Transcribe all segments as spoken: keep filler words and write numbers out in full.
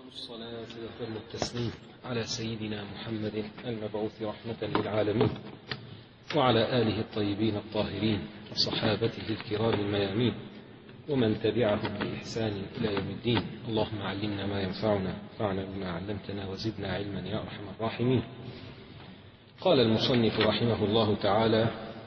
الصلاة وأتم التسليم على سيدنا محمد المبعوث رحمة للعالمين وعلى آله الطيبين الطاهرين وصحابته الكرام الميامين ومن تبعهم بإحسان إلى يوم الدين. اللهم علمنا ما ينفعنا وانفعنا بما علمتنا وزدنا علما يا أرحم الراحمين. قال المصنف رحمه الله تعالى: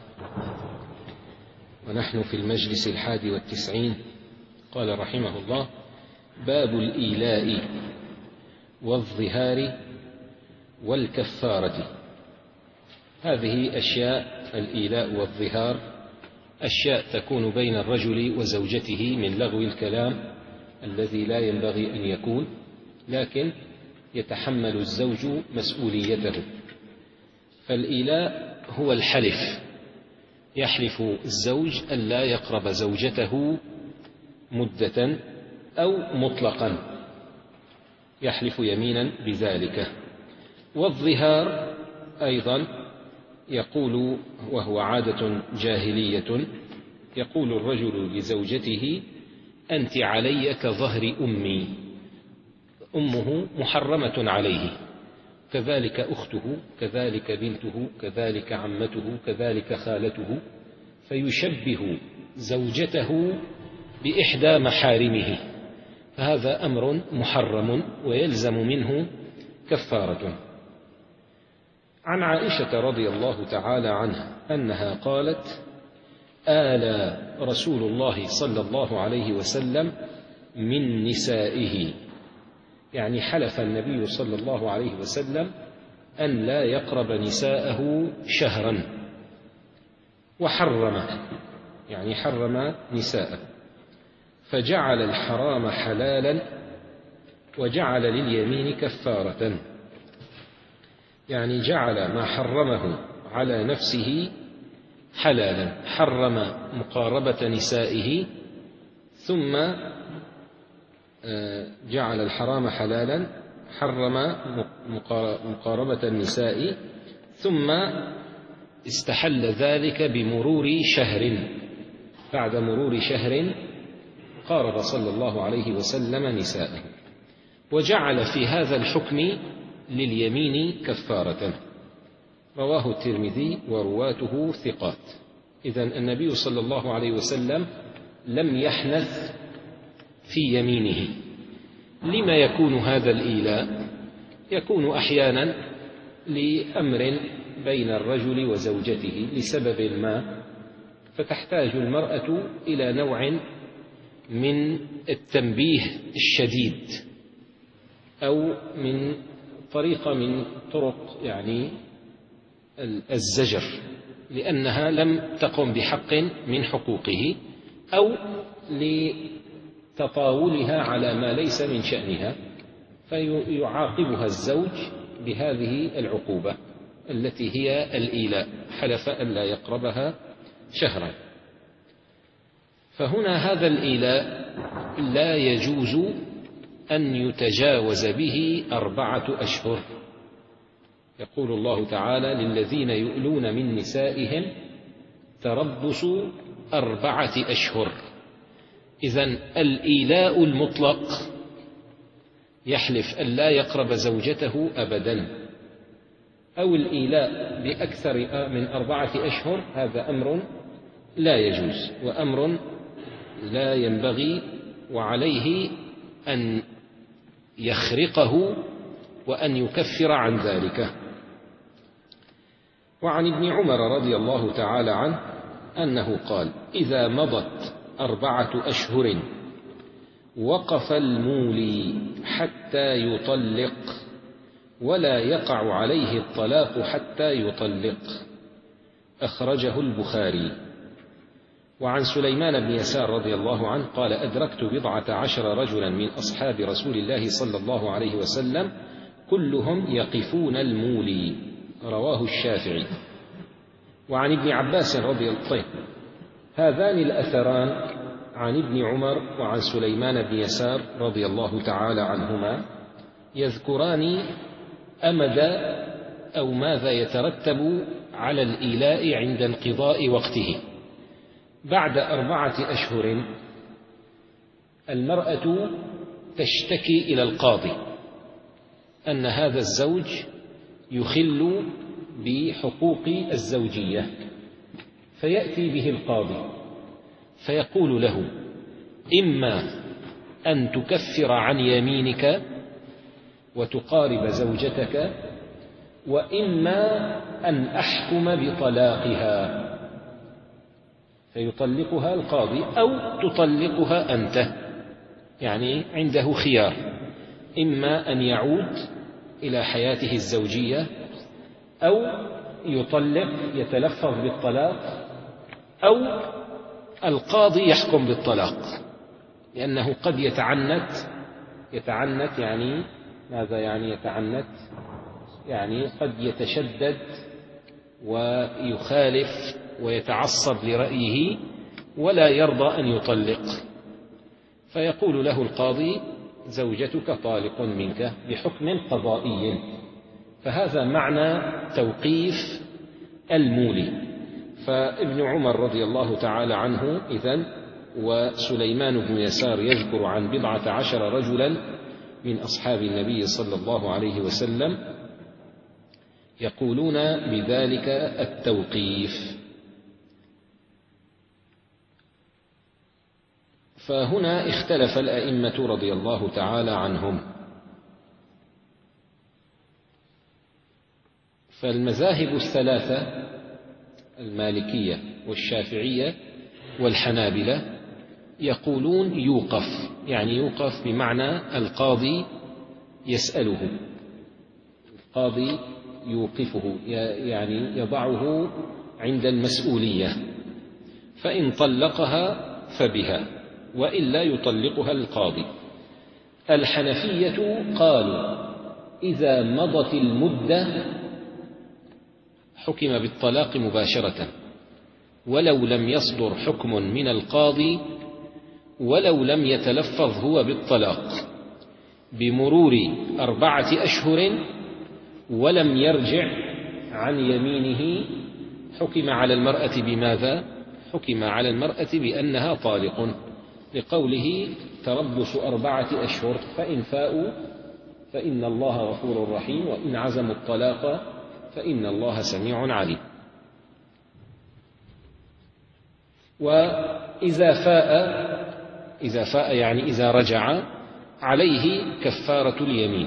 ونحن في المجلس الحادي والتسعين. قال رحمه الله: باب الإيلاء والظهار والكفارة. هذه أشياء الإيلاء والظهار أشياء تكون بين الرجل وزوجته من لغو الكلام الذي لا ينبغي أن يكون، لكن يتحمل الزوج مسؤوليته. فالإيلاء هو الحلف، يحلف الزوج ألا يقرب زوجته مدة أو مطلقا، يحلف يمينا بذلك. والظهار أيضا يقول، وهو عادة جاهلية، يقول الرجل لزوجته: أنت علي كظهر أمي. أمه محرمة عليه، كذلك أخته، كذلك بنته، كذلك عمته، كذلك خالته، فيشبه زوجته بإحدى محارمه، فهذا أمر محرم ويلزم منه كفارة. عن عائشة رضي الله تعالى عنها أنها قالت: آلى رسول الله صلى الله عليه وسلم من نسائه، يعني حلف النبي صلى الله عليه وسلم أن لا يقرب نساءه شهرا، وحرم، يعني حرم نساءه، فجعل الحرام حلالا وجعل لليمين كفارة، يعني جعل ما حرمه على نفسه حلالا، حرم مقاربة نسائه ثم جعل الحرام حلالا، حرم مقاربة النساء ثم استحل ذلك بمرور شهر، بعد مرور شهر قارب صلى الله عليه وسلم نساءه، وجعل في هذا الحكم لليمين كفارة. رواه الترمذي ورواته ثقات. إذن النبي صلى الله عليه وسلم لم يحنث في يمينه. لما يكون هذا الإيلاء؟ يكون أحيانا لأمر بين الرجل وزوجته لسبب ما، فتحتاج المرأة إلى نوع من التنبيه الشديد، أو من طريقة من طرق يعني الزجر، لأنها لم تقم بحق من حقوقه، أو لتطاولها على ما ليس من شأنها، فيعاقبها الزوج بهذه العقوبة التي هي الإيلاء، حلف أن لا يقربها شهرا. فهنا هذا الإيلاء لا يجوز أن يتجاوز به أربعة أشهر. يقول الله تعالى: للذين يؤلون من نسائهم تربص أربعة أشهر. إذن الإيلاء المطلق يحلف أن لا يقرب زوجته أبدا، أو الإيلاء بأكثر من أربعة أشهر، هذا أمر لا يجوز وأمر لا ينبغي، وعليه أن يخرقه وأن يكفر عن ذلك. وعن ابن عمر رضي الله تعالى عنه أنه قال: إذا مضت أربعة أشهر وقف المولي حتى يطلق، ولا يقع عليه الطلاق حتى يطلق. أخرجه البخاري. وعن سليمان بن يسار رضي الله عنه قال: أدركت بضعة عشر رجلا من أصحاب رسول الله صلى الله عليه وسلم كلهم يقفون المولي. رواه الشافعي. وعن ابن عباس رضي الله عنه، هذان الأثران عن ابن عمر وعن سليمان بن يسار رضي الله تعالى عنهما يذكران أمد أو ماذا يترتب على الإيلاء عند انقضاء وقته. بعد أربعة أشهر المرأة تشتكي إلى القاضي أن هذا الزوج يخل بحقوق الزوجية، فيأتي به القاضي فيقول له: إما أن تكفر عن يمينك وتقارب زوجتك، وإما أن أحكم بطلاقها، فيطلقها القاضي أو تطلقها أنت. يعني عنده خيار: إما أن يعود إلى حياته الزوجية، أو يطلق يتلفظ بالطلاق، أو القاضي يحكم بالطلاق، لأنه قد يتعنت يتعنت يعني ماذا يعني يتعنت؟ يعني قد يتشدد ويخالف ويتعصب لرأيه ولا يرضى أن يطلق، فيقول له القاضي: زوجتك طالق منك بحكم قضائي. فهذا معنى توقيف المولي. فابن عمر رضي الله تعالى عنه إذن وسليمان بن يسار يذكر عن بضعة عشر رجلا من أصحاب النبي صلى الله عليه وسلم يقولون بذلك التوقيف. فهنا اختلف الأئمة رضي الله تعالى عنهم، فالمذاهب الثلاثة المالكية والشافعية والحنابلة يقولون يوقف، يعني يوقف بمعنى القاضي يسأله، القاضي يوقفه، يعني يضعه عند المسؤولية، فإن طلقها فبها وإلا يطلقها القاضي. الحنفية قالوا: إذا مضت المدة حكم بالطلاق مباشرة، ولو لم يصدر حكم من القاضي، ولو لم يتلفظ هو بالطلاق، بمرور أربعة أشهر ولم يرجع عن يمينه، حكم على المرأة بماذا؟ حكم على المرأة بأنها طالق، لقوله: تربص أربعة أشهر، فإن فاءوا فإن الله غفور رحيم، وإن عزموا الطلاق فإن الله سميع عليم. وإذا فاء إذا فاء يعني إذا رجع، عليه كفارة اليمين.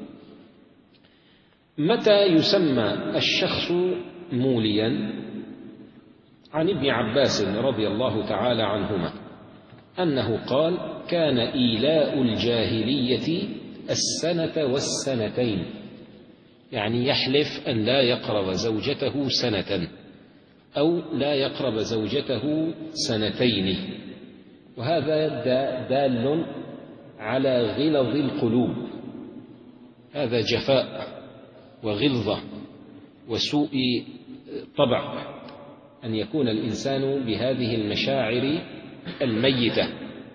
متى يسمى الشخص موليا؟ عن ابن عباس رضي الله تعالى عنهما أنه قال: كان إيلاء الجاهلية السنة والسنتين، يعني يحلف أن لا يقرب زوجته سنة أو لا يقرب زوجته سنتين، وهذا دال على غلظ القلوب، هذا جفاء وغلظة وسوء طبع أن يكون الإنسان بهذه المشاعر الميتة.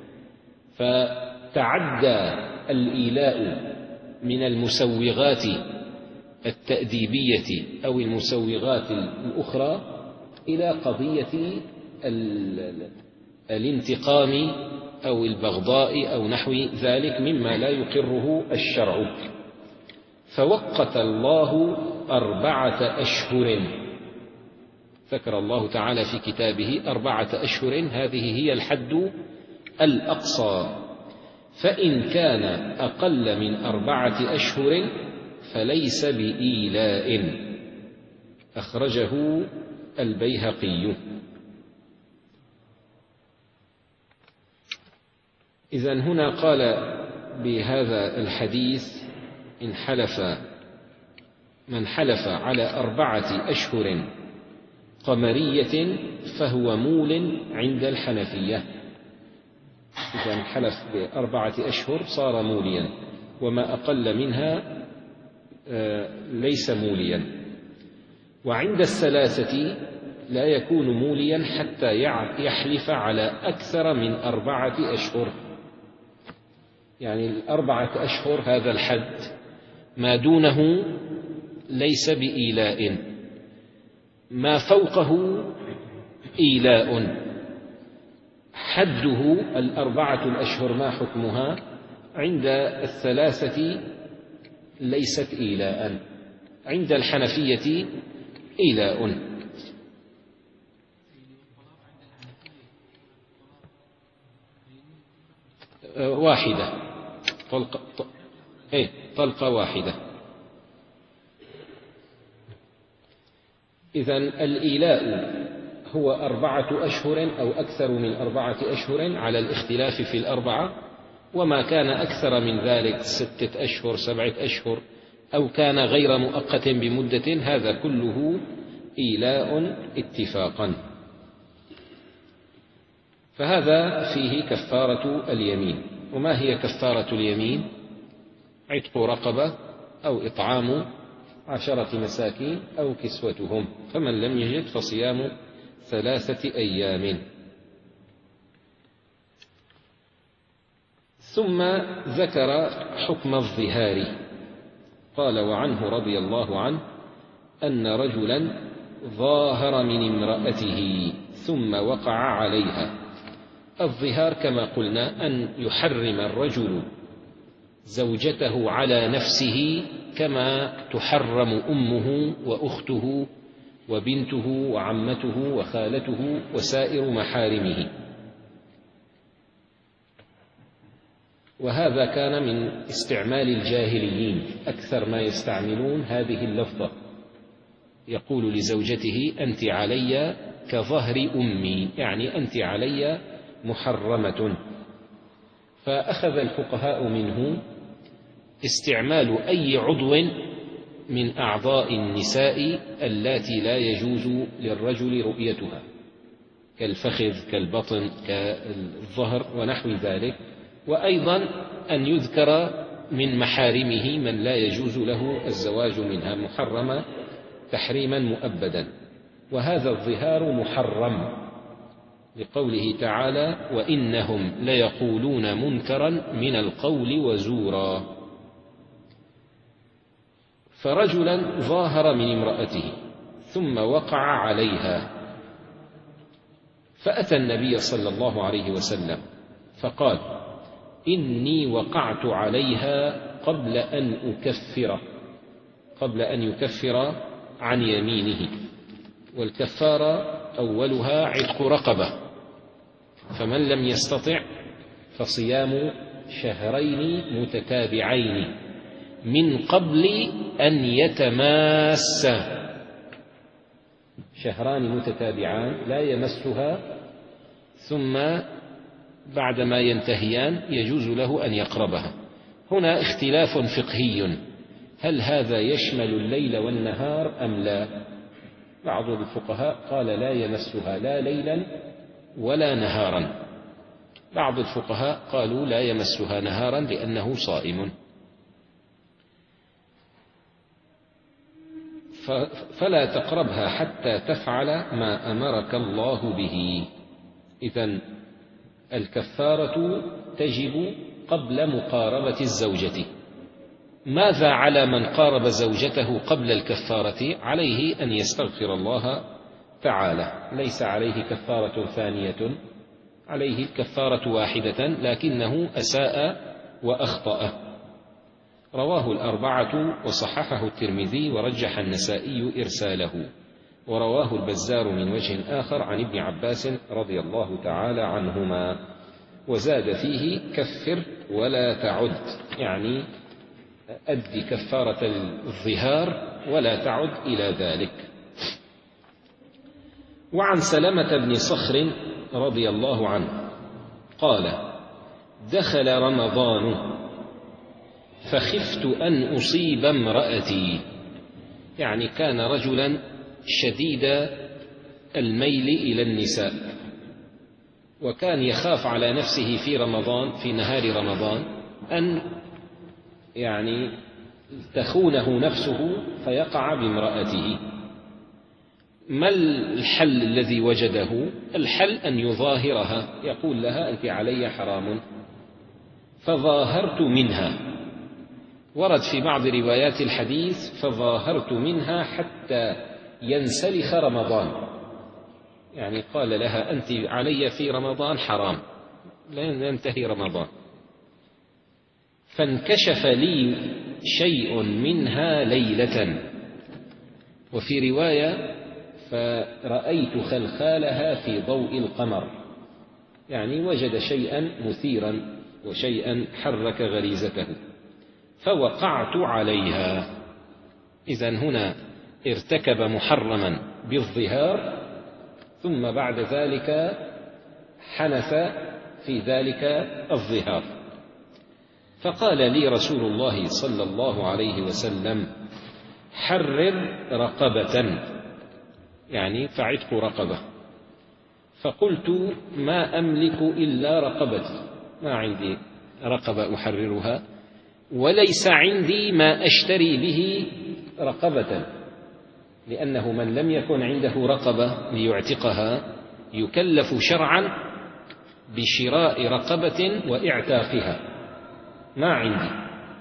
فتعدى الإيلاء من المسوغات التأديبية أو المسوغات الأخرى إلى قضية الانتقام أو البغضاء أو نحو ذلك مما لا يقره الشرع. فوقت الله أربعة أشهر، ذكر الله تعالى في كتابه أربعة أشهر، هذه هي الحد الأقصى، فإن كان أقل من أربعة أشهر فليس بإيلاء. أخرجه البيهقي. إذن هنا قال بهذا الحديث: إن حلف من حلف على أربعة أشهر قمرية فهو مول عند الحنفية. إذن حلف بأربعة أشهر صار موليا، وما أقل منها ليس موليا. وعند الثلاثة لا يكون موليا حتى يحلف على أكثر من أربعة أشهر، يعني الأربعة أشهر هذا الحد، ما دونه ليس بإيلاء، ما فوقه إيلاء. حده الأربعة الأشهر ما حكمها؟ عند الثلاثة ليست إيلاء. عند الحنفية إيلاء. واحدة طلقة، إيه طلقة واحدة. إذن الإيلاء هو أربعة أشهر أو أكثر من أربعة أشهر على الاختلاف في الأربعة، وما كان أكثر من ذلك ستة أشهر سبعة أشهر أو كان غير مؤقت بمدة، هذا كله إيلاء اتفاقا. فهذا فيه كفارة اليمين. وما هي كفارة اليمين؟ عتق رقبة أو إطعام عشرة مساكين أو كسوتهم، فمن لم يجد فصيام ثلاثة أيام. ثم ذكر حكم الظهار، قال: وعنه رضي الله عنه أن رجلا ظاهر من امرأته ثم وقع عليها. الظهار كما قلنا أن يحرم الرجل زوجته على نفسه كما تحرم أمه وأخته وبنته وعمته وخالته وسائر محارمه. وهذا كان من استعمال الجاهليين، أكثر ما يستعملون هذه اللفظة. يقول لزوجته: أنت علي كظهر أمي، يعني أنت علي محرمة. فأخذ الفقهاء منه استعمال أي عضو من أعضاء النساء اللاتي لا يجوز للرجل رؤيتها، كالفخذ كالبطن كالظهر ونحو ذلك، وأيضا أن يذكر من محارمه من لا يجوز له الزواج منها، محرمة تحريما مؤبدا. وهذا الظهار محرم لقوله تعالى: وإنهم ليقولون منكرا من القول وزورا. فرجلا ظاهر من امرأته ثم وقع عليها، فأتى النبي صلى الله عليه وسلم فقال: إني وقعت عليها قبل أن أكفر، قبل أن يكفر عن يمينه. والكفارة أولها عتق رقبة، فمن لم يستطع فصيام شهرين متتابعين من قبل أن يتماس، شهران متتابعان لا يمسها، ثم بعدما ينتهيان يجوز له أن يقربها. هنا اختلاف فقهي، هل هذا يشمل الليل والنهار أم لا؟ بعض الفقهاء قال لا يمسها لا ليلا ولا نهارا، بعض الفقهاء قالوا لا يمسها نهارا لأنه صائم. فلا تقربها حتى تفعل ما أمرك الله به. إذن الكفارة تجب قبل مقاربة الزوجة. ماذا على من قارب زوجته قبل الكفارة؟ عليه أن يستغفر الله تعالى، ليس عليه كفارة ثانية، عليه كفارة واحدة، لكنه أساء وأخطأ. رواه الأربعة وصححه الترمذي ورجح النسائي إرساله، ورواه البزار من وجه آخر عن ابن عباس رضي الله تعالى عنهما، وزاد فيه: كفر ولا تعد، يعني أد كفارة الظهار ولا تعد إلى ذلك. وعن سلمة بن صخر رضي الله عنه قال: دخل رمضان فخفت أن أصيب امرأتي، يعني كان رجلا شديد الميل إلى النساء، وكان يخاف على نفسه في رمضان، في نهار رمضان، أن يعني تخونه نفسه فيقع بامرأته. ما الحل الذي وجده؟ الحل أن يظاهرها، يقول لها: أنت علي حرام. فظاهرت منها، ورد في بعض روايات الحديث: فظاهرت منها حتى ينسلخ رمضان، يعني قال لها: أنت علي في رمضان حرام، لا ينتهي رمضان. فانكشف لي شيء منها ليلة. وفي رواية فرأيت خلخالها في ضوء القمر، يعني وجد شيئا مثيرا وشيئا حرك غريزته فوقعت عليها. إذن هنا ارتكب محرما بالظهار، ثم بعد ذلك حنث في ذلك الظهار. فقال لي رسول الله صلى الله عليه وسلم: حرر رقبة، يعني فعتق رقبة. فقلت: ما أملك إلا رقبتي، ما عندي رقبة أحررها، وليس عندي ما أشتري به رقبة، لأنه من لم يكن عنده رقبة ليعتقها يكلف شرعا بشراء رقبة وإعتاقها، ما عندي.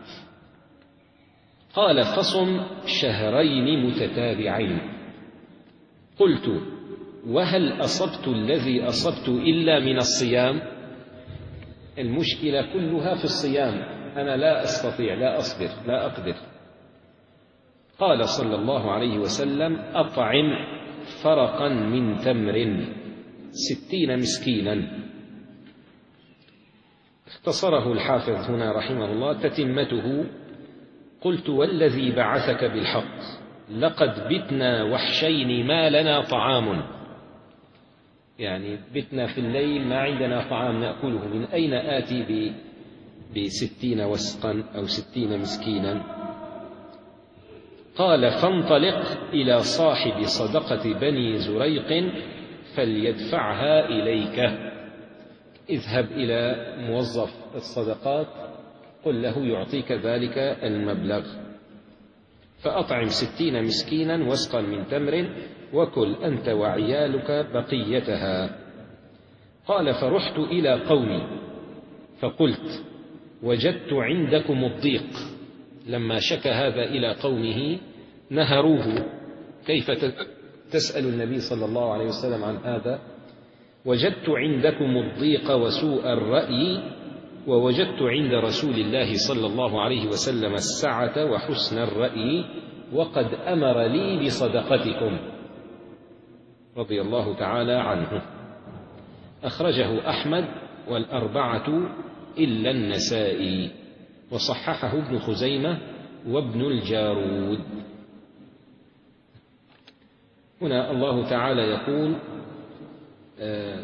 قال: فصم شهرين متتابعين. قلت: وهل أصبت الذي أصبت إلا من الصيام؟ المشكلة كلها في الصيام، أنا لا أستطيع، لا أصبر، لا أقدر. قال صلى الله عليه وسلم: أطعم فرقا من تمر ستين مسكينا. اختصره الحافظ هنا رحمه الله، تتمته: قلت: والذي بعثك بالحق لقد بتنا وحشين ما لنا طعام، يعني بتنا في الليل ما عندنا طعام نأكله، من أين آتي بستين وسقا أو ستين مسكينا؟ قال: فانطلق إلى صاحب صدقة بني زريق فليدفعها إليك. اذهب إلى موظف الصدقات قل له يعطيك ذلك المبلغ، فأطعم ستين مسكينا وسقا من تمر وكل أنت وعيالك بقيتها. قال: فرحت إلى قومي فقلت: وجدت عندكم الضيق. لما شكى هذا إلى قومه نهروه: كيف تسأل النبي صلى الله عليه وسلم عن هذا؟ وجدت عندكم الضيق وسوء الرأي، ووجدت عند رسول الله صلى الله عليه وسلم السعة وحسن الرأي، وقد أمر لي بصدقتكم، رضي الله تعالى عنه. أخرجه أحمد والأربعة إلا النسائي، وصححه ابن خزيمة وابن الجارود. هنا الله تعالى يقول: آه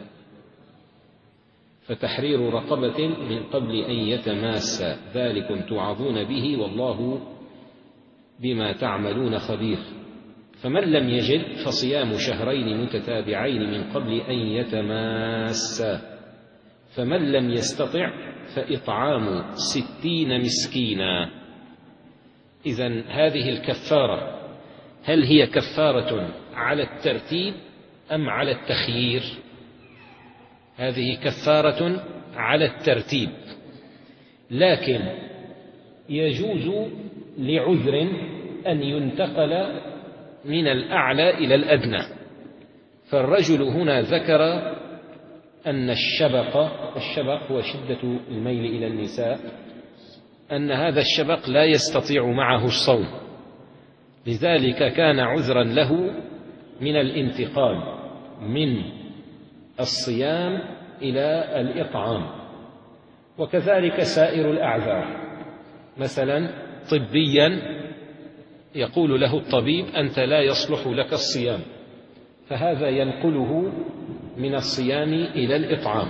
فتحرير رقبة من قبل أن يتماسا ذلكم توعظون به والله بما تعملون خبير. فمن لم يجد فصيام شهرين متتابعين من قبل أن يتماسا، فمن لم يستطع فإطعام ستين مسكينا. إذن هذه الكفارة هل هي كفارة على الترتيب أم على التخيير؟ هذه كفارة على الترتيب، لكن يجوز لعذر أن ينتقل من الأعلى إلى الأدنى. فالرجل هنا ذكر أن الشبق الشبق هو شدة الميل إلى النساء، أن هذا الشبق لا يستطيع معه الصوم، لذلك كان عذرا له من الانتقال من الصيام إلى الإطعام. وكذلك سائر الأعذار، مثلا طبيا يقول له الطبيب: أنت لا يصلح لك الصيام، فهذا ينقله من الصيام إلى الإطعام.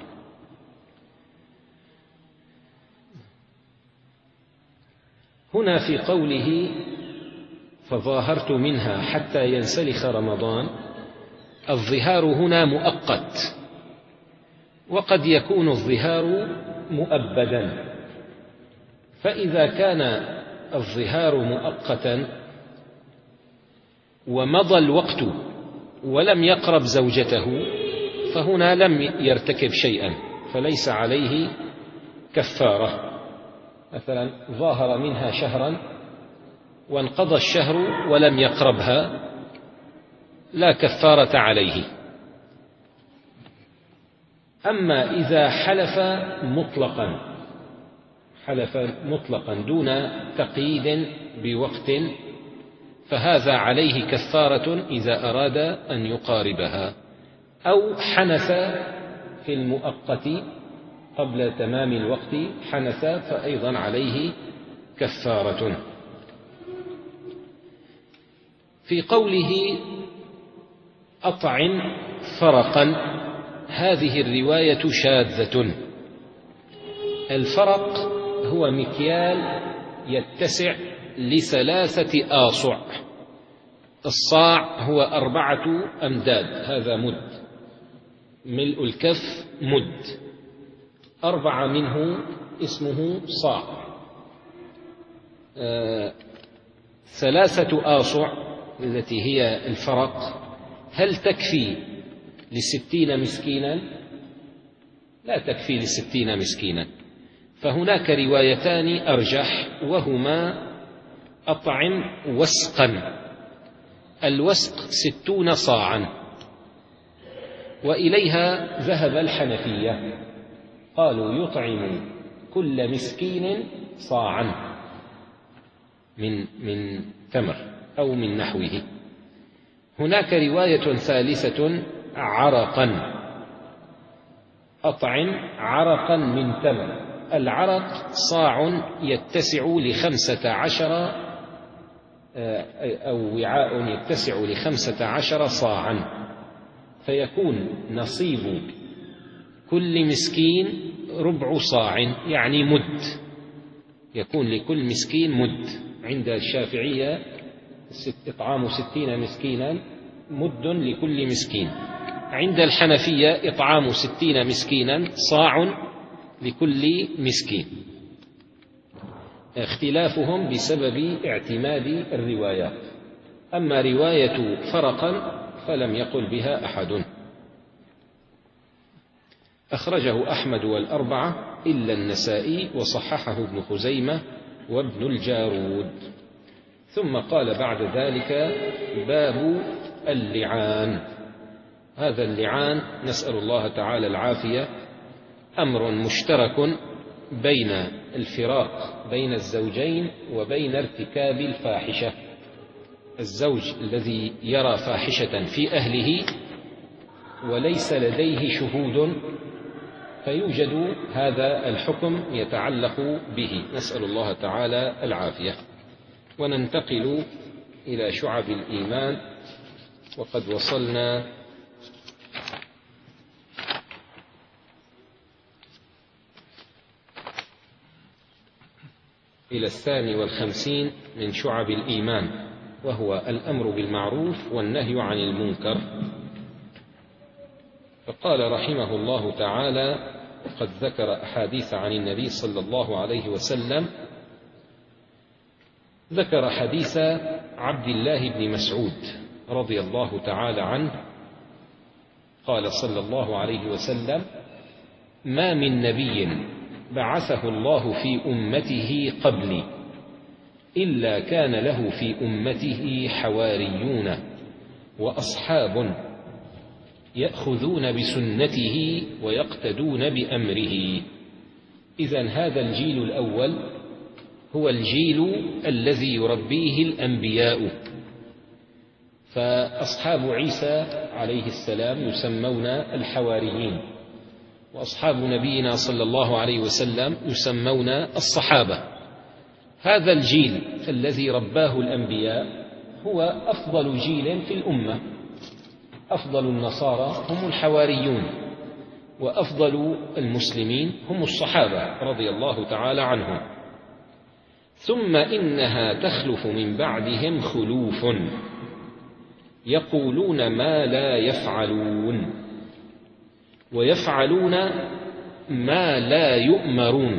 هنا في قوله: فظاهرت منها حتى ينسلخ رمضان، الظهار هنا مؤقت، وقد يكون الظهار مؤبدا. فإذا كان الظهار مؤقتا ومضى الوقت ولم يقرب زوجته، فهنا لم يرتكب شيئا، فليس عليه كفارة. مثلا ظاهر منها شهرا وانقضى الشهر ولم يقربها، لا كفارة عليه. أما إذا حلف مطلقا، حلف مطلقا دون تقييد بوقت، فهذا عليه كفارة إذا أراد أن يقاربها، أو حنث في المؤقت قبل تمام الوقت حنث فأيضا عليه كفارة. في قوله أطعم فرقا، هذه الرواية شاذة. الفرق هو مكيال يتسع لثلاثة آصع، الصاع هو أربعة أمداد، هذا مد، ملء الكف مد، أربعة منه اسمه صاع. آه ثلاثة آصع التي هي الفرق هل تكفي لستين مسكينا؟ لا تكفي لستين مسكينا، فهناك روايتان أرجح، وهما أطعم وسقا، الوسق ستون صاعا، وإليها ذهب الحنفية، قالوا يطعم كل مسكين صاعا من من تمر أو من نحوه. هناك رواية ثالثة عرقا، أطعم عرقا من تمر، العرق صاع يتسع لخمسة عشر أو وعاء يتسع لخمسة عشر صاعا، فيكون نصيب كل مسكين ربع صاع، يعني مد، يكون لكل مسكين مد. عند الشافعية إطعام ستين مسكينا مد لكل مسكين، عند الحنفية إطعام ستين مسكينا صاع لكل مسكين، اختلافهم بسبب اعتماد الروايات. أما رواية فرقا فلم يقل بها أحد، أخرجه أحمد والأربعة إلا النسائي، وصححه ابن خزيمة وابن الجارود. ثم قال بعد ذلك باب اللعان. هذا اللعان نسأل الله تعالى العافية، أمر مشترك بين الفراق بين الزوجين وبين ارتكاب الفاحشة. الزوج الذي يرى فاحشة في أهله وليس لديه شهود فيوجد هذا الحكم يتعلق به، نسأل الله تعالى العافية. وننتقل إلى شعب الإيمان، وقد وصلنا إلى الثاني والخمسين من شعب الإيمان، وهو الأمر بالمعروف والنهي عن المنكر. فقال رحمه الله تعالى: وقد ذكر أحاديث عن النبي صلى الله عليه وسلم. ذكر حديث عبد الله بن مسعود رضي الله تعالى عنه، قال صلى الله عليه وسلم: ما من نبي بعثه الله في أمته قبلي إلا كان له في أمته حواريون وأصحاب يأخذون بسنته ويقتدون بأمره. إذن هذا الجيل الأول هو الجيل الذي يربيه الأنبياء، فأصحاب عيسى عليه السلام يسمون الحواريين، وأصحاب نبينا صلى الله عليه وسلم يسمون الصحابة. هذا الجيل الذي رباه الأنبياء هو أفضل جيل في الأمة، أفضل النصارى هم الحواريون، وأفضل المسلمين هم الصحابة رضي الله تعالى عنهم. ثم إنها تخلف من بعدهم خلوف يقولون ما لا يفعلون ويفعلون ما لا يؤمرون.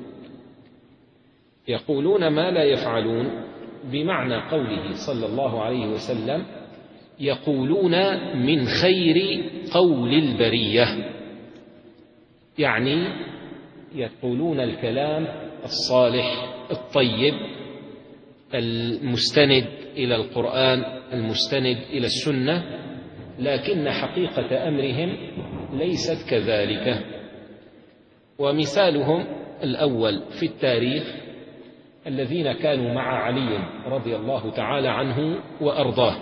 يقولون ما لا يفعلون بمعنى قوله صلى الله عليه وسلم: يقولون من خير قول البرية، يعني يقولون الكلام الصالح الطيب المستند إلى القرآن المستند إلى السنة، لكن حقيقة أمرهم ليست كذلك. ومثالهم الأول في التاريخ الذين كانوا مع علي رضي الله تعالى عنه وأرضاه.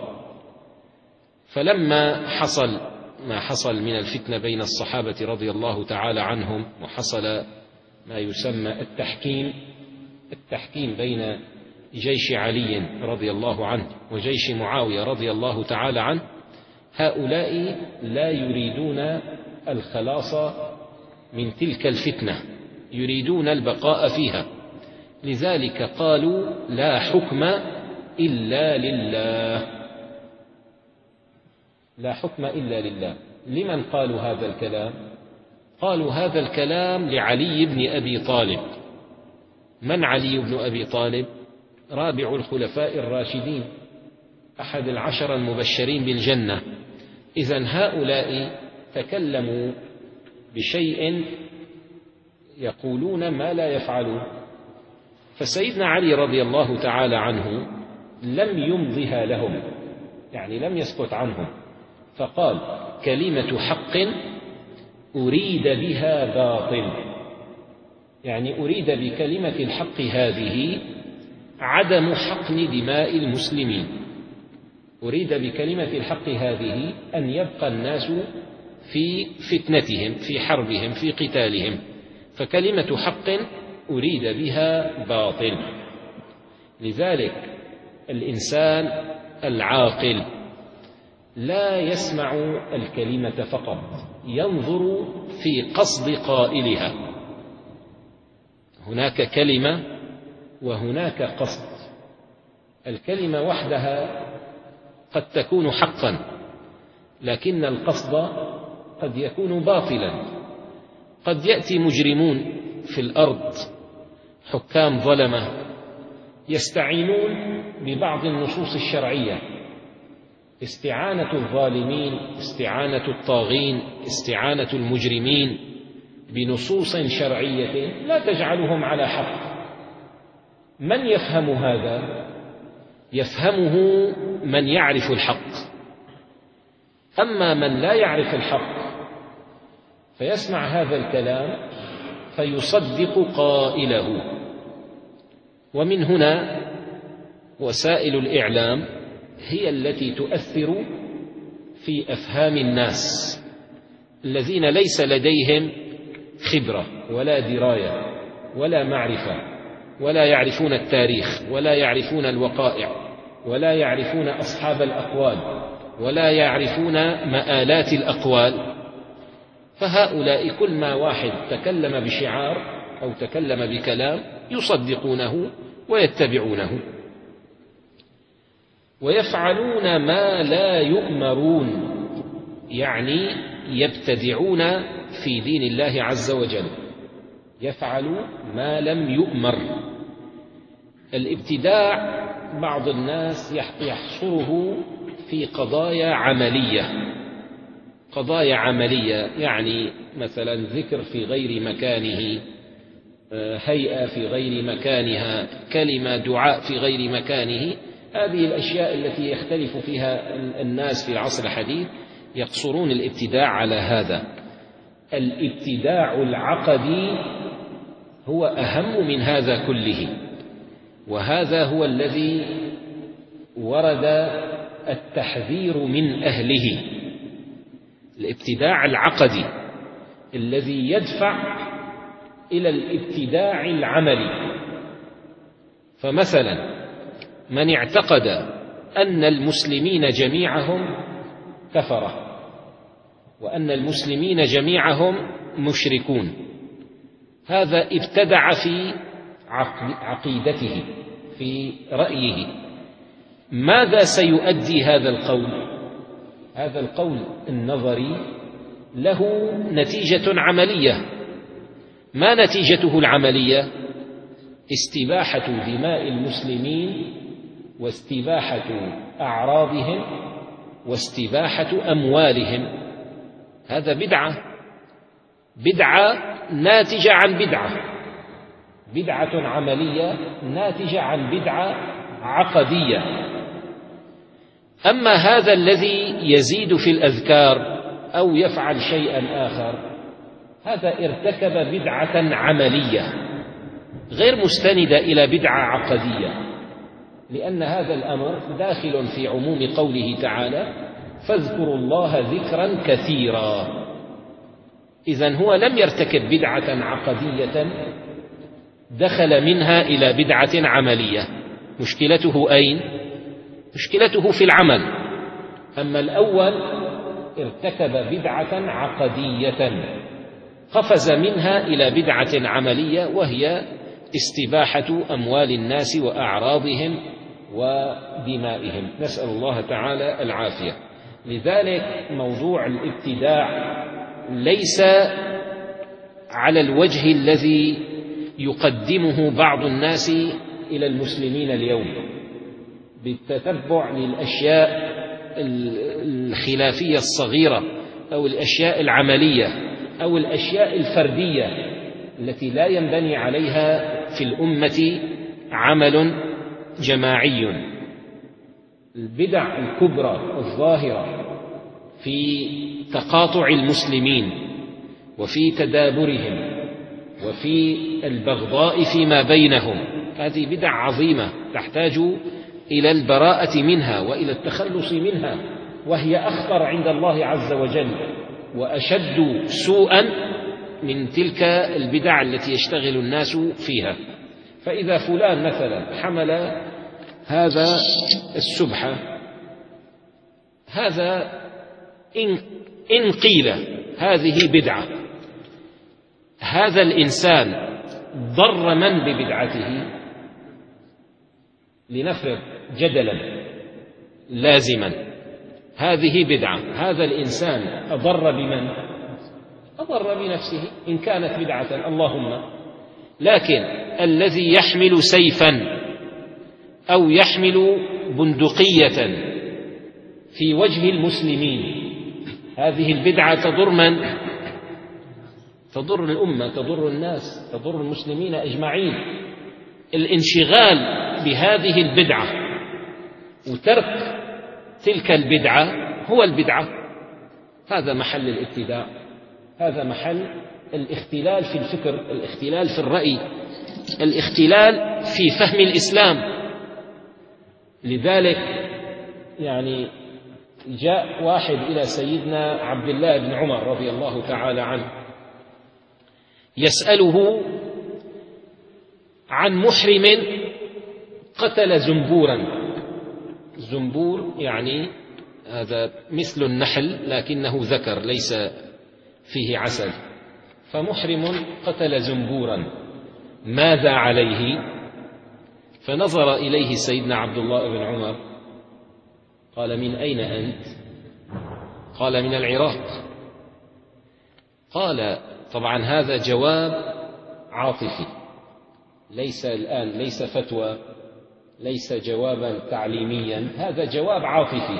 فلما حصل ما حصل من الفتنة بين الصحابة رضي الله تعالى عنهم، وحصل ما يسمى التحكيم التحكيم بين جيش علي رضي الله عنه وجيش معاوية رضي الله تعالى عنه، هؤلاء لا يريدون الخلاص من تلك الفتنة، يريدون البقاء فيها. لذلك قالوا لا حكم إلا لله، لا حكم إلا لله. لمن قالوا هذا الكلام؟ قالوا هذا الكلام لعلي بن أبي طالب. من علي بن أبي طالب؟ رابع الخلفاء الراشدين، أحد العشر المبشرين بالجنة. إذن هؤلاء تكلموا بشيء يقولون ما لا يفعلون. فسيدنا علي رضي الله تعالى عنه لم يمضها لهم، يعني لم يسكت عنهم، فقال كلمة حق أريد بها باطل، يعني أريد بكلمة الحق هذه عدم حقن دماء المسلمين، أريد بكلمة الحق هذه أن يبقى الناس في فتنتهم، في حربهم، في قتالهم، فكلمة حق أريد بها باطل. لذلك الإنسان العاقل لا يسمع الكلمة فقط، ينظر في قصد قائلها. هناك كلمة وهناك قصد. الكلمة وحدها قد تكون حقا، لكن القصد قد يكون باطلا. قد يأتي مجرمون في الأرض، حكام ظلمة، يستعينون ببعض النصوص الشرعية، استعانة الظالمين، استعانة الطاغين، استعانة المجرمين بنصوص شرعية لا تجعلهم على حق. من يفهم هذا؟ يفهمه من يعرف الحق. أما من لا يعرف الحق فيسمع هذا الكلام فيصدق قائله. ومن هنا وسائل الإعلام هي التي تؤثر في أفهام الناس الذين ليس لديهم خبرة ولا دراية ولا معرفة، ولا يعرفون التاريخ، ولا يعرفون الوقائع، ولا يعرفون أصحاب الأقوال، ولا يعرفون مآلات الأقوال. فهؤلاء كل ما واحد تكلم بشعار أو تكلم بكلام يصدقونه ويتبعونه، ويفعلون ما لا يؤمرون، يعني يبتدعون في دين الله عز وجل، يفعل ما لم يؤمر. الابتداع بعض الناس يحصره في قضايا عملية، قضايا عملية يعني مثلا ذكر في غير مكانه، هيئة في غير مكانها، كلمة دعاء في غير مكانه. هذه الأشياء التي يختلف فيها الناس في العصر الحديث يقصرون الابتداع على هذا. الابتداع العقدي هو أهم من هذا كله، وهذا هو الذي ورد التحذير من أهله. الابتداع العقدي الذي يدفع إلى الابتداع العملي. فمثلا من اعتقد أن المسلمين جميعهم كفرة، وأن المسلمين جميعهم مشركون، هذا ابتدع في عقيدته، في رأيه. ماذا سيؤدي هذا القول؟ هذا القول النظري له نتيجة عملية. ما نتيجته العملية؟ استباحة دماء المسلمين، واستباحة أعراضهم، واستباحة أموالهم. هذا بدعة، بدعة ناتجة عن بدعة، بدعة عملية ناتجة عن بدعة عقدية. أما هذا الذي يزيد في الأذكار أو يفعل شيئا آخر، هذا ارتكب بدعة عملية، غير مستندة إلى بدعة عقدية، لأن هذا الأمر داخل في عموم قوله تعالى فاذكروا الله ذكرا كثيرا. إذن هو لم يرتكب بدعة عقدية دخل منها إلى بدعة عملية. مشكلته أين؟ مشكلته في العمل. أما الأول ارتكب بدعة عقدية قفز منها إلى بدعة عملية، وهي استباحة أموال الناس وأعراضهم ودمائهم، نسأل الله تعالى العافية. لذلك موضوع الابتداع ليس على الوجه الذي يقدمه بعض الناس إلى المسلمين اليوم، بالتتبع للأشياء الخلافية الصغيرة أو الأشياء العملية أو الأشياء الفردية التي لا ينبني عليها في الأمة عمل جماعي. البدع الكبرى الظاهرة في تقاطع المسلمين وفي تدابرهم وفي البغضاء فيما بينهم، هذه بدع عظيمة تحتاج إلى البراءة منها وإلى التخلص منها، وهي أخطر عند الله عز وجل وأشد سوءا من تلك البدع التي يشتغل الناس فيها. فإذا فلان مثلا حمل هذا السبحة، هذا إن, إن قيل هذه بدعة، هذا الإنسان ضر من ببدعته؟ لنفرض جدلا لازما هذه بدعة، هذا الإنسان أضر بمن؟ أضر بنفسه إن كانت بدعة، اللهم. لكن الذي يحمل سيفا أو يحمل بندقية في وجه المسلمين، هذه البدعة تضر من؟ تضر الأمة، تضر الناس، تضر المسلمين أجمعين. الانشغال بهذه البدعة وترك تلك البدعة هو البدعة، هذا محل الابتداع، هذا محل الاختلال في الفكر، الاختلال في الرأي، الاختلال في فهم الإسلام. لذلك يعني جاء واحد إلى سيدنا عبد الله بن عمر رضي الله تعالى عنه يسأله عن محرم قتل زنبورا. الزنبور يعني هذا مثل النحل لكنه ذكر ليس فيه عسل، فمحرم قتل زنبورا ماذا عليه؟ فنظر إليه سيدنا عبد الله بن عمر قال من أين أنت؟ قال من العراق. قال طبعا هذا جواب عاطفي، ليس الآن ليس فتوى، ليس جوابا تعليميا، هذا جواب عاطفي،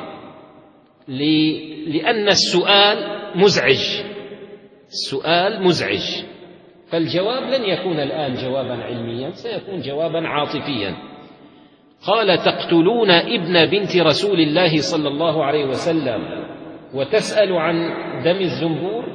لأن السؤال مزعج، السؤال مزعج، فالجواب لن يكون الآن جوابا علميا، سيكون جوابا عاطفيا. قال تقتلون ابن بنت رسول الله صلى الله عليه وسلم وتسأل عن دم الزنبور؟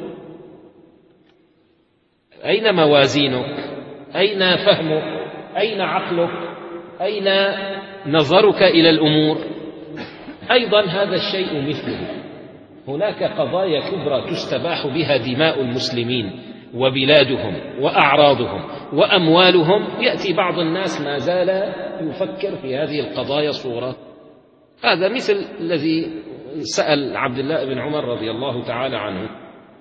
أين موازينك؟ أين فهمك؟ أين عقلك؟ أين نظرك إلى الأمور؟ أيضا هذا الشيء مثله، هناك قضايا كبرى تستباح بها دماء المسلمين وبلادهم وأعراضهم وأموالهم، يأتي بعض الناس ما زال يفكر في هذه القضايا صورة. هذا مثل الذي سأل عبد الله بن عمر رضي الله تعالى عنه،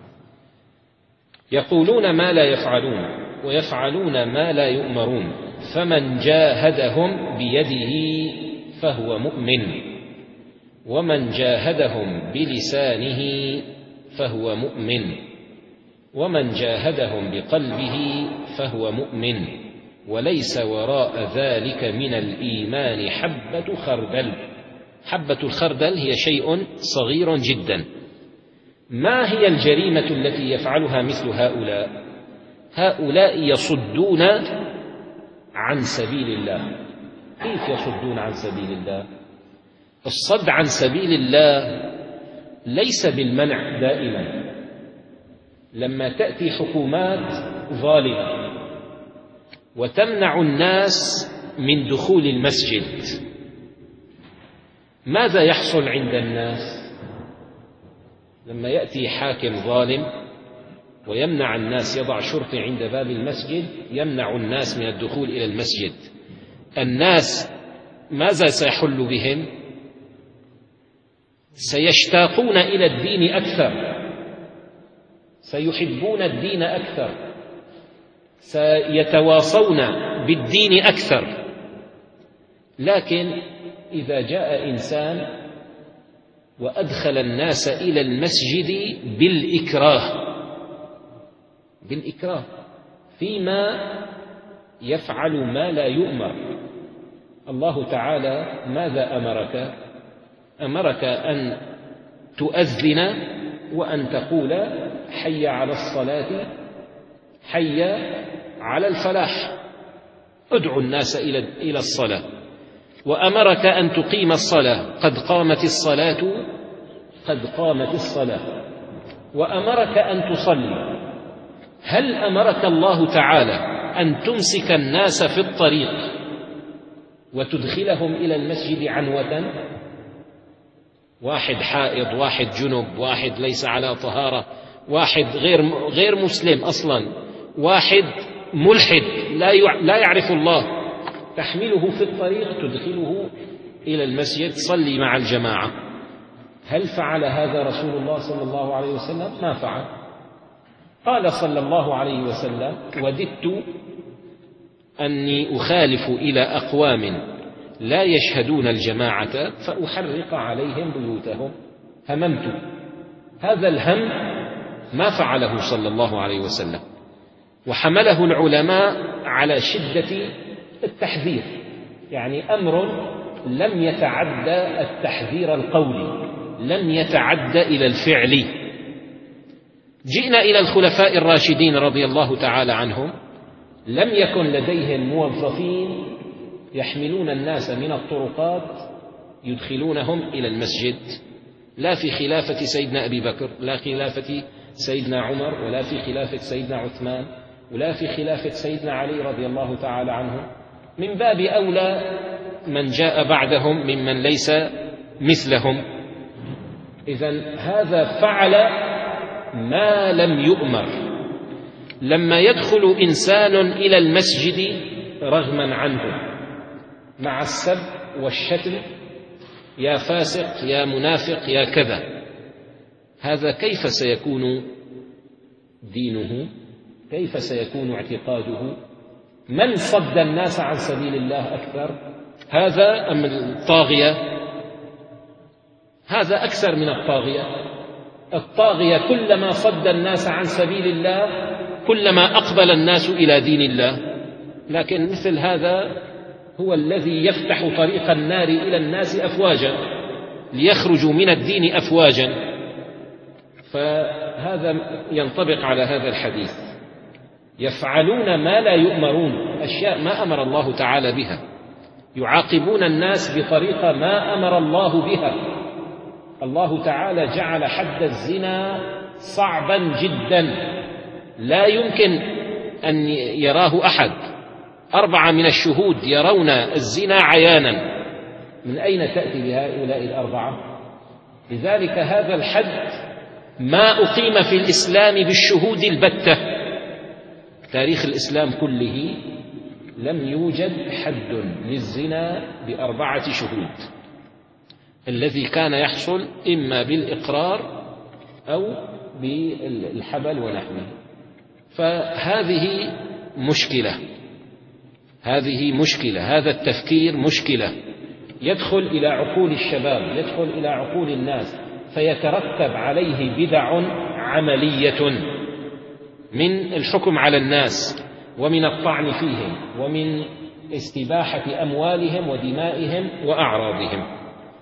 يقولون ما لا يفعلون ويفعلون ما لا يؤمرون، فمن جاهدهم بيده فهو مؤمن، ومن جاهدهم بلسانه فهو مؤمن، ومن جاهدهم بقلبه فهو مؤمن، وليس وراء ذلك من الإيمان حبة خردل. حبة الخردل هي شيء صغير جدا. ما هي الجريمة التي يفعلها مثل هؤلاء؟ هؤلاء يصدون عن سبيل الله. كيف يصدون عن سبيل الله؟ الصد عن سبيل الله ليس بالمنع دائما. لما تأتي حكومات ظالمة وتمنع الناس من دخول المسجد، ماذا يحصل عند الناس لما يأتي حاكم ظالم ويمنع الناس، يضع شرطي عند باب المسجد يمنع الناس من الدخول إلى المسجد؟ الناس ماذا سيحل بهم؟ سيشتاقون إلى الدين أكثر، سيحبون الدين أكثر، سيتواصون بالدين أكثر. لكن إذا جاء إنسان وأدخل الناس إلى المسجد بالإكراه بالإكراه فيما يفعل ما لا يؤمر، الله تعالى ماذا أمرك؟ أمرك أن تؤذن وأن تقول حي على الصلاة حي على الفلاح، ادعو الناس إلى الصلاة. وأمرك أن تقيم الصلاة، قد قامت الصلاة قد قامت الصلاة. وأمرك أن تصلي. هل أمرك الله تعالى أن تمسك الناس في الطريق وتدخلهم إلى المسجد عنوة؟ واحد حائض، واحد جنب، واحد ليس على طهارة، واحد غير غير مسلم أصلا، واحد ملحد لا يعرف الله، تحمله في الطريق تدخله إلى المسجد صلي مع الجماعة. هل فعل هذا رسول الله صلى الله عليه وسلم؟ ما فعل. قال صلى الله عليه وسلم: وددت أني أخالف إلى أقوام لا يشهدون الجماعة فأحرق عليهم بيوتهم. هممت. هذا الهم ما فعله صلى الله عليه وسلم، وحمله العلماء على شدة التحذير، يعني أمر لم يتعدى التحذير القولي، لم يتعدى إلى الفعل. جئنا إلى الخلفاء الراشدين رضي الله تعالى عنهم، لم يكن لديهم موظفين يحملون الناس من الطرقات يدخلونهم إلى المسجد، لا في خلافة سيدنا أبي بكر، لا خلافة سيدنا عمر، ولا في خلافة سيدنا عثمان، ولا في خلافة سيدنا علي رضي الله تعالى عنه. من باب أولى من جاء بعدهم ممن ليس مثلهم. إذن هذا فعل ما لم يؤمر. لما يدخل إنسان إلى المسجد رغما عنه مع السب والشتم، يا فاسق يا منافق يا كذا، هذا كيف سيكون دينه؟ كيف سيكون اعتقاده؟ من صد الناس عن سبيل الله أكثر، هذا أم الطاغية؟ هذا أكثر من الطاغية. الطاغية كلما صد الناس عن سبيل الله كلما أقبل الناس إلى دين الله، لكن مثل هذا هو الذي يفتح طريق النار إلى الناس أفواجا ليخرجوا من الدين أفواجا. فهذا ينطبق على هذا الحديث. يفعلون ما لا يؤمرون، أشياء ما أمر الله تعالى بها، يعاقبون الناس بطريقة ما أمر الله بها. الله تعالى جعل حد الزنا صعبا جدا، لا يمكن أن يراه أحد. أربعة من الشهود يرون الزنا عيانا، من أين تأتي بهؤلاء الأربعة؟ لذلك هذا الحد ما أقيم في الإسلام بالشهود البتة. تاريخ الإسلام كله لم يوجد حد للزنا بأربعة شهود، الذي كان يحصل إما بالإقرار أو بالحبل ونحوه. فهذه مشكلة، هذه مشكلة، هذا التفكير مشكلة، يدخل إلى عقول الشباب، يدخل إلى عقول الناس، فيترتب عليه بدع عملية من الحكم على الناس ومن الطعن فيهم ومن استباحة أموالهم ودمائهم وأعراضهم.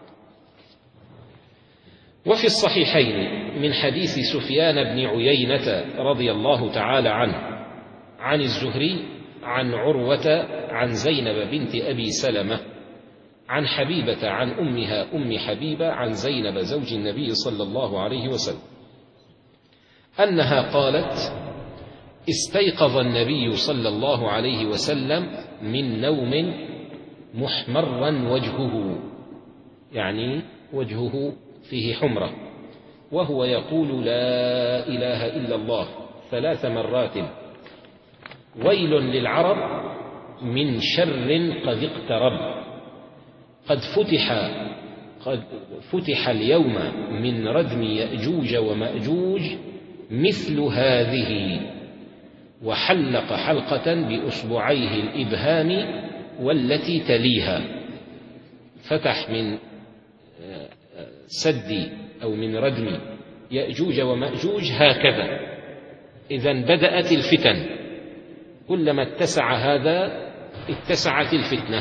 وفي الصحيحين من حديث سفيان بن عيينة رضي الله تعالى عنه عن الزهري عن عروة عن زينب بنت أبي سلمة عن حبيبة عن أمها أم حبيبة عن زينب زوج النبي صلى الله عليه وسلم أنها قالت: استيقظ النبي صلى الله عليه وسلم من نوم محمرا وجهه، يعني وجهه فيه حمرة، وهو يقول لا إله إلا الله ثلاث مرات: ويل للعرب من شر قد اقترب، قد فتح قد فتح اليوم من ردم يأجوج ومأجوج مثل هذه، وحلق حلقة بأصبعيه الإبهام والتي تليها. فتح من سد أو من ردم يأجوج ومأجوج هكذا. إذن بدأت الفتن، كلما اتسع هذا اتسعت الفتنة.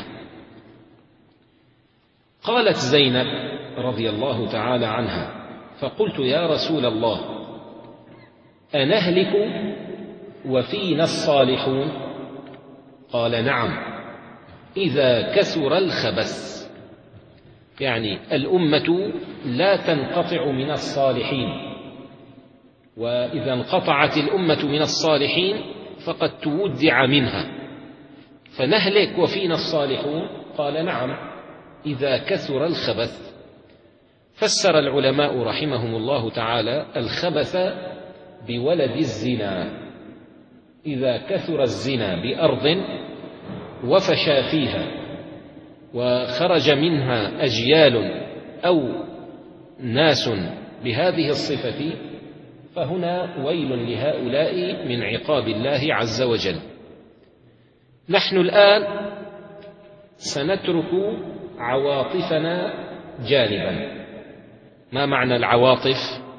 قالت زينب رضي الله تعالى عنها: فقلت يا رسول الله أنهلك وفينا الصالحون؟ قال: نعم، إذا كثر الخبث، يعني الأمة لا تنقطع من الصالحين، وإذا انقطعت الأمة من الصالحين فقد تودع منها، فنهلك وفينا الصالحون؟ قال: نعم، إذا كثر الخبث. فسر العلماء رحمهم الله تعالى الخبث بولد الزنا، إذا كثر الزنا بأرض وفشى فيها وخرج منها أجيال أو ناس بهذه الصفة، فهنا ويل لهؤلاء من عقاب الله عز وجل. نحن الآن سنترك عواطفنا جانبا. ما معنى العواطف؟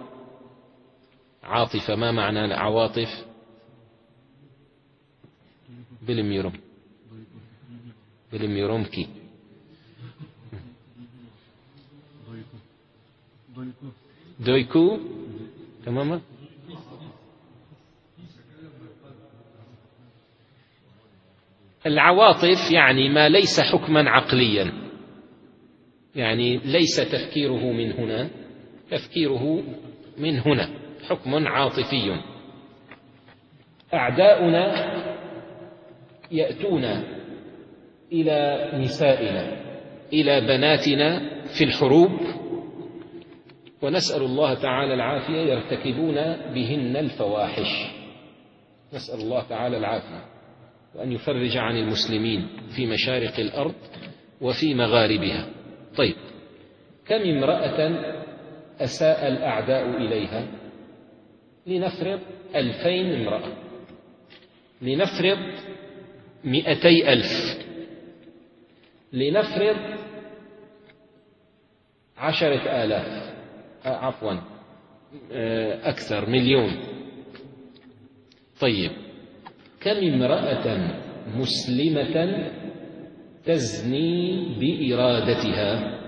عاطفة، ما معنى العواطف؟ بالميروم بالميرومكي دويكو تماما. العواطف يعني ما ليس حكما عقليا، يعني ليس تفكيره من هنا، تفكيره من هنا، حكم عاطفي. أعداؤنا يأتون إلى نسائنا، إلى بناتنا في الحروب، ونسأل الله تعالى العافية، يرتكبون بهن الفواحش، نسأل الله تعالى العافية، وأن يفرج عن المسلمين في مشارق الأرض وفي مغاربها. طيب، كم امرأة أساء الأعداء إليها؟ لنفرض ألفين امرأة، لنفرض مئتي ألف، لنفرض عشرة آلاف، عفوا أكثر، مليون. طيب، كم امرأة مسلمة تزني بإرادتها؟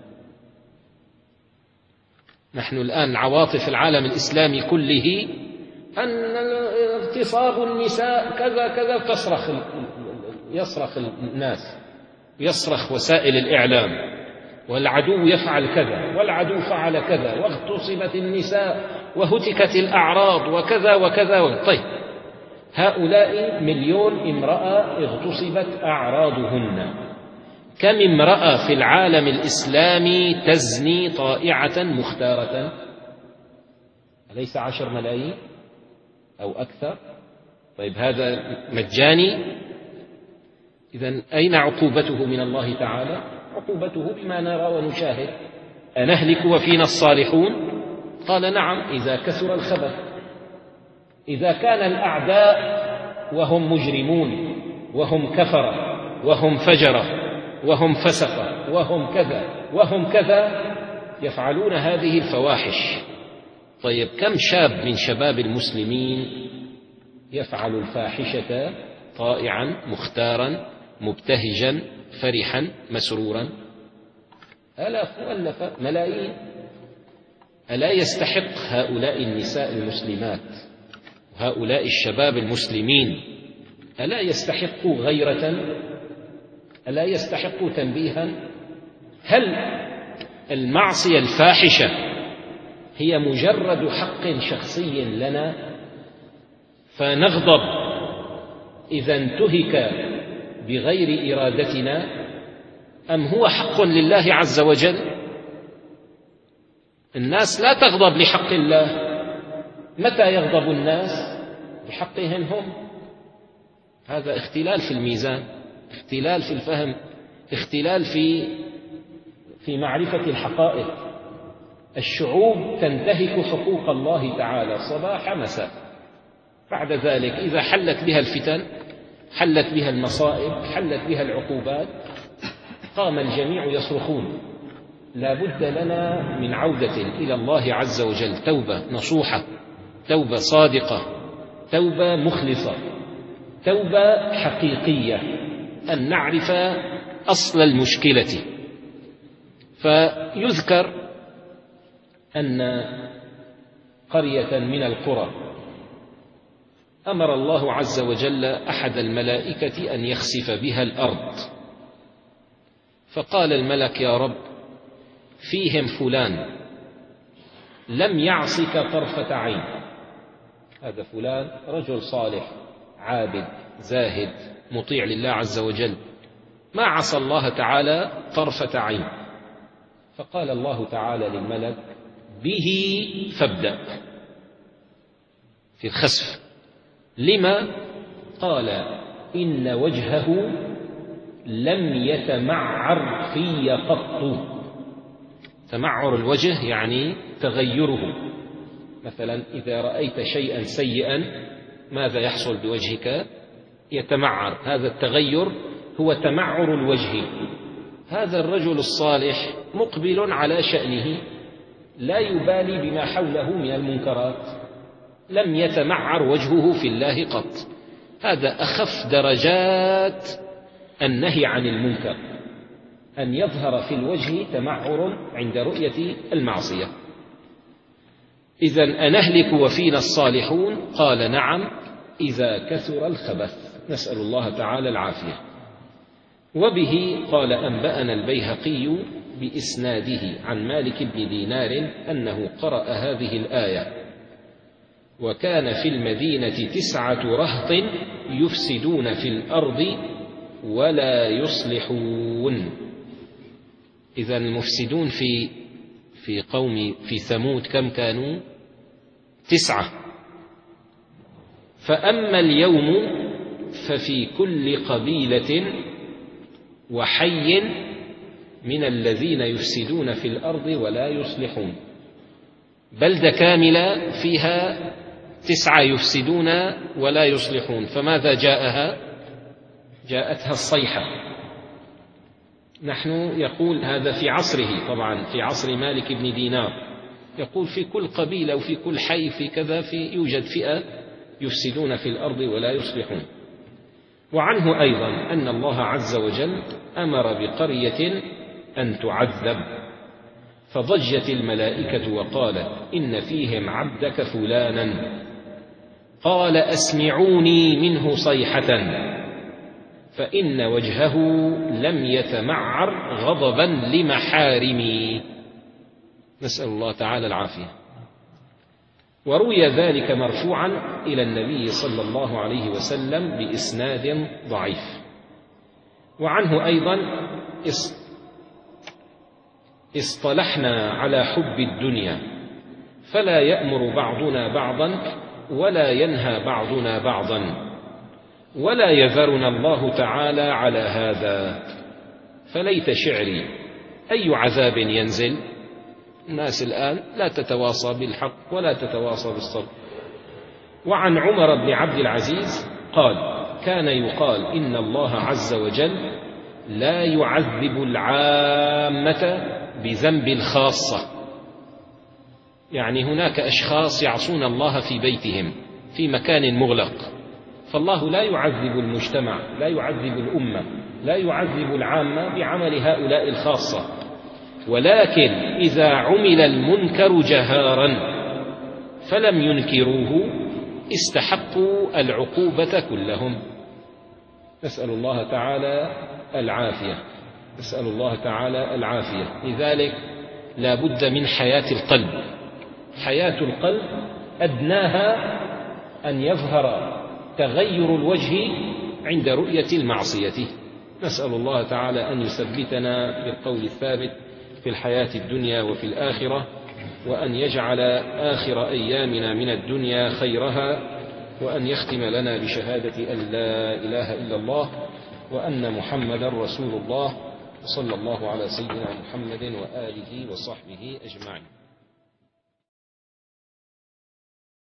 نحن الآن عواطف العالم الإسلامي كله أن اغتصاب النساء كذا كذا، تصرخ يصرخ الناس، يصرخ وسائل الإعلام، والعدو يفعل كذا، والعدو فعل كذا، واغتصبت النساء وهتكت الأعراض وكذا وكذا. طيب، هؤلاء مليون امرأة اغتصبت أعراضهن، كم امرأة في العالم الإسلامي تزني طائعة مختارة؟ أليس عشر ملايين أو أكثر؟ طيب، هذا مجاني؟ إذن أين عقوبته من الله تعالى؟ عقوبته بما نرى ونشاهد. أنهلك وفينا الصالحون؟ قال: نعم، إذا كثر الخبث. إذا كان الأعداء وهم مجرمون وهم كفرة وهم فجرة وهم فسقة وهم كذا وهم كذا يفعلون هذه الفواحش، طيب، كم شاب من شباب المسلمين يفعل الفاحشة طائعا مختارا مبتهجا فرحا مسرورا؟ آلاف مؤلفة، ملايين. ألا يستحق هؤلاء النساء المسلمات وهؤلاء الشباب المسلمين، ألا يستحقوا غيرة؟ ألا يستحقوا تنبيها؟ هل المعصية الفاحشة هي مجرد حق شخصي لنا فنغضب إذا انتهك بغير إرادتنا، أم هو حق لله عز وجل؟ الناس لا تغضب لحق الله، متى يغضب الناس؟ بحقهم هم. هذا اختلال في الميزان، اختلال في الفهم، اختلال في في معرفة الحقائق. الشعوب تنتهك حقوق الله تعالى صباح مساء، بعد ذلك إذا حلت بها الفتن، حلت بها المصائب، حلت بها العقوبات، قام الجميع يصرخون. لا بد لنا من عودة إلى الله عز وجل، توبة نصوحة، توبة صادقة، توبة مخلصة، توبة حقيقية، أن نعرف أصل المشكلة. فيذكر أن قرية من القرى أمر الله عز وجل أحد الملائكة أن يخسف بها الأرض، فقال الملك: يا رب، فيهم فلان لم يعصك طرفة عين. هذا فلان رجل صالح عابد زاهد مطيع لله عز وجل، ما عصى الله تعالى طرفة عين. فقال الله تعالى للملك: به فابدأ في الخسف. لما؟ قال: إن وجهه لم يتمعر في قط. تمعر الوجه يعني تغيره. مثلا إذا رأيت شيئا سيئا ماذا يحصل بوجهك؟ يتمعر. هذا التغير هو تمعر الوجه. هذا الرجل الصالح مقبل على شأنه، لا يبالي بما حوله من المنكرات، لم يتمعر وجهه في الله قط. هذا أخف درجات النهي عن المنكر، أن يظهر في الوجه تمعر عند رؤية المعصية. إذن أنهلك وفينا الصالحون؟ قال: نعم، إذا كثر الخبث. نسأل الله تعالى العافية. وبه قال: أنبأنا البيهقي بإسناده عن مالك بن دينار أنه قرأ هذه الآية: وكان في المدينة تسعة رهط يفسدون في الأرض ولا يصلحون. إذا المفسدون في في قوم في ثمود كم كانوا؟ تسعة. فأما اليوم ففي كل قبيلة وحي من الذين يفسدون في الأرض ولا يصلحون. بلدة كاملة فيها تسعة يفسدون ولا يصلحون، فماذا جاءها؟ جاءتها الصيحة. نحن يقول هذا في عصره، طبعا في عصر مالك بن دينار، يقول في كل قبيلة وفي كل حي في كذا في يوجد فئة يفسدون في الأرض ولا يصلحون. وعنه أيضا أن الله عز وجل أمر بقرية أن تعذب، فضجت الملائكة وقالت: إن فيهم عبدك فلانا، قال: أسمعوني منه صيحة، فإن وجهه لم يتمعر غضبا لمحارمي. نسأل الله تعالى العافية. وروي ذلك مرفوعا إلى النبي صلى الله عليه وسلم بإسناد ضعيف. وعنه أيضا: اصطلحنا على حب الدنيا، فلا يأمر بعضنا بعضا ولا ينهى بعضنا بعضا، ولا يذرنا الله تعالى على هذا. فليت شعري أي عذاب ينزل. الناس الآن لا تتواصى بالحق ولا تتواصى بالصبر. وعن عمر بن عبد العزيز قال: كان يقال إن الله عز وجل لا يعذب العامة بذنب خاصة. يعني هناك أشخاص يعصون الله في بيتهم في مكان مغلق، فالله لا يعذب المجتمع، لا يعذب الأمة، لا يعذب العامة بعمل هؤلاء الخاصة. ولكن إذا عمل المنكر جهارا فلم ينكروه استحقوا العقوبة كلهم. نسأل الله تعالى العافية، نسأل الله تعالى العافية. لذلك لا بد من حياة القلب. حياة القلب أدناها أن يظهر تغير الوجه عند رؤية المعصية. نسأل الله تعالى أن يثبتنا بالقول الثابت في الحياة الدنيا وفي الآخرة، وأن يجعل آخر أيامنا من الدنيا خيرها، وأن يختم لنا بشهادة أن لا إله إلا الله وأن محمدا رسول الله، صلى الله على سيدنا محمد وآله وصحبه أجمعين.